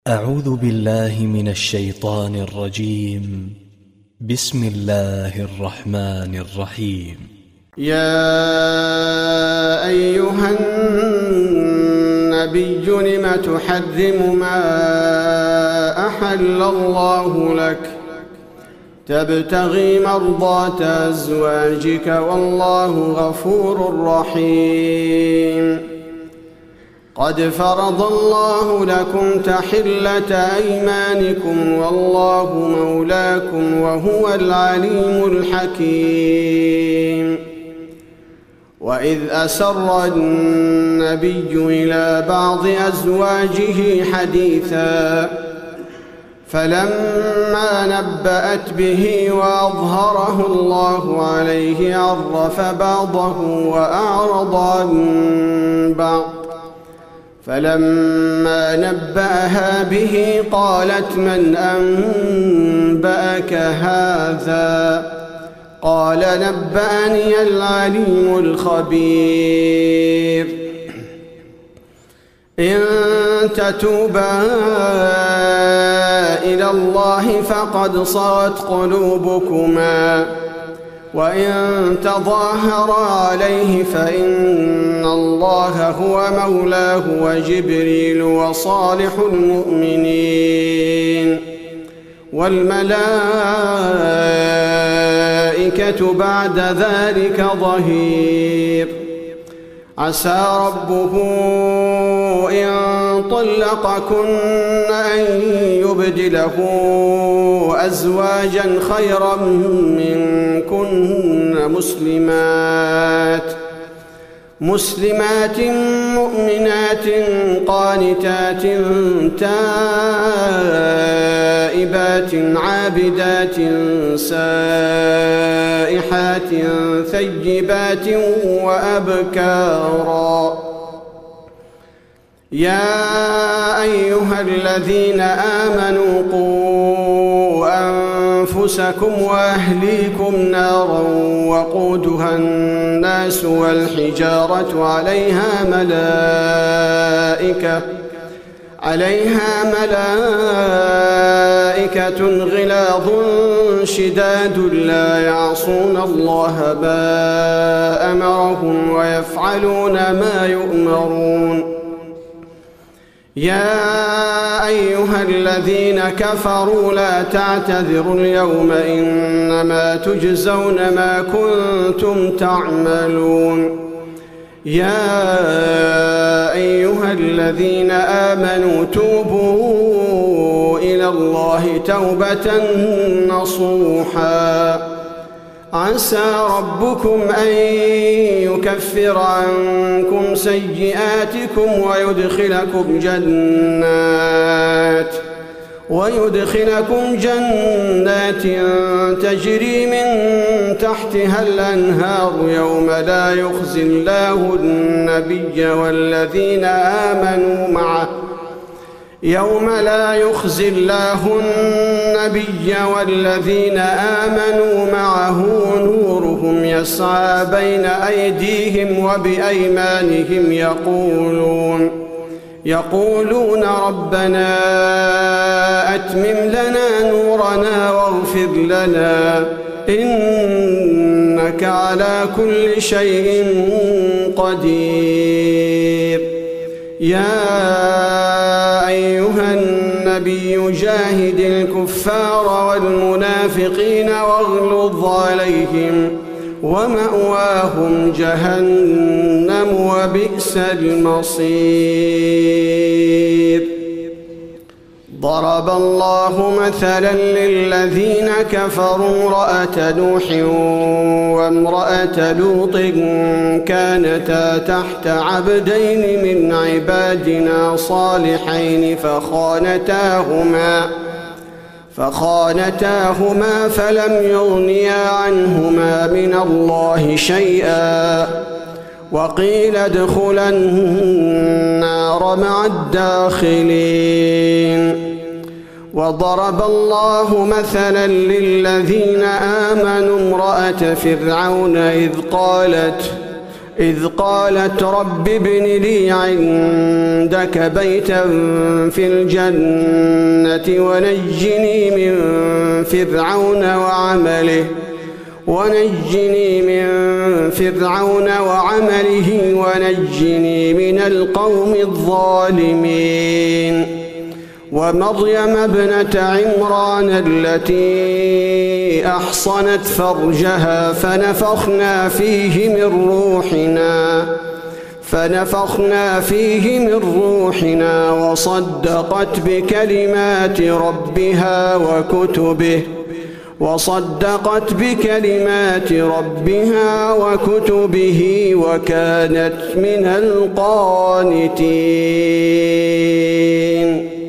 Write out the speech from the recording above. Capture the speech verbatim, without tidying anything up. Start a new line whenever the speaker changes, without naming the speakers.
أعوذ بالله من الشيطان الرجيم. بسم الله الرحمن الرحيم.
يا أيها النبي لم تحرم ما أحل الله لك تبتغي مرضات أزواجك والله غفور رحيم. قد فرض الله لكم تحلة أيمانكم والله مولاكم وهو العليم الحكيم. وإذ أسر النبي إلى بعض أزواجه حديثا فلما نبأت به وأظهره الله عليه عرف بعضه وأعرض عن بعض، فلما نبأها به قالت من أنبأك هذا؟ قال نبأني العليم الخبير. إن تتوبا إلى الله فقد صغت قلوبكما، وإن تظاهرا عليه فإن الله هو مولاه وجبريل وصالح المؤمنين والملائكة بعد ذلك ظهير. عسى ربه إن طلقكن أن يبدله أزواجا خيرا منكن مسلمات مسلمات مؤمنات قانتات تائبات عابدات سائحات ثيبات وأبكارا. يا أيها الذين آمنوا قوا أنفسكم وأهليكم نارا وقودها الناس والحجارة عليها ملائكة عليها ملائكة غلاظ شداد لا يعصون الله ما أمرهم ويفعلون ما يؤمرون. يا أيها الذين كفروا لا تعتذروا اليوم إنما تجزون ما كنتم تعملون. يا أيها الذين آمنوا توبوا إلى الله توبة نصوحا. عسى ربكم أن يكفر عنكم سيئاتكم ويدخلكم جنات ويدخلكم جنات تجري من تحتها الأنهار يوم لا يخزي الله النبي والذين آمنوا معه يوم لا يخزي الله النبي والذين آمنوا معه نورهم يسعى بين أيديهم وبأيمانهم يقولون يقولون ربنا أتمم لنا نورنا واغفر لنا إنك على كل شيء قدير. يا أيها النبي جاهد الكفار والمنافقين واغلظ عليهم ومأواهم جهنم وبئس المصير. ضرب الله مثلا للذين كفروا امرأة نوح وامرأة لوط كانتا تحت عبدين من عبادنا صالحين فخانتاهما فخانتاهما فلم يغنيا عنهما من الله شيئا وقيل ادخلا النار مع الداخلين. وضرب الله مثلا للذين آمنوا امرأة فرعون إذ قالت إذ قالت رب ابن لي عندك بيتا في الجنة ونجني من فرعون وعمله ونجني من فرعون وعمله ونجني من القوم الظالمين ومريم ابنة عمران التي أحصنت فرجها فنفخنا فيه من روحنا فنفخنا فيه من روحنا وصدقت بكلمات ربها وكتبه وصدقت بكلمات ربها وكتبه وكانت من القانتين.